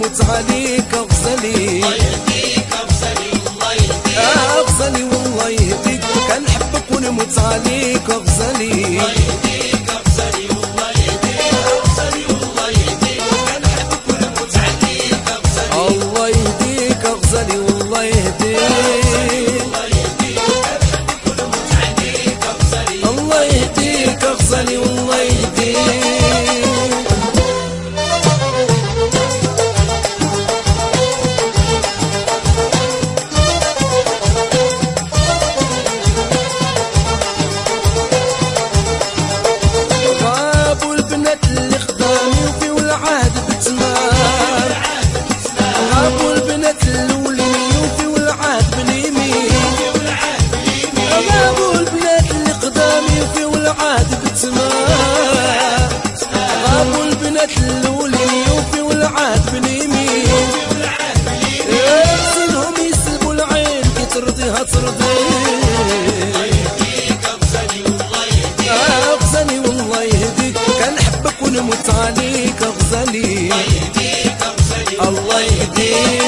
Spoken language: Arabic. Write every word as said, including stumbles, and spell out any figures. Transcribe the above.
ونموت عليك غزالي. الله يهديك غزالي الله يهديك آه غزالي والله يهديك، كنحبك ونموت عليك غزالي. الله يهديك غزالي والله يهديك غزالي والله يهديك كنحبك ونموت عليك غزالي. الله يهديك غزالي والله يهديك، الله يهديك غزالي والله يهديك. غابوا البنات اللي خدامي وفي والعهد بتمام، غابوا البنات الاولين وفي والعهد باليمين، غابوا البنات اللي قدامي وفي والعهد بتمام، غابوا البنات الاولين وفي والعهد باليمين، غسلهم يسلبوا العين كي ترضيها ترضيك. آه غزالي والله يهديك، كنحبك ونموت عليك غزالي. الله يهديك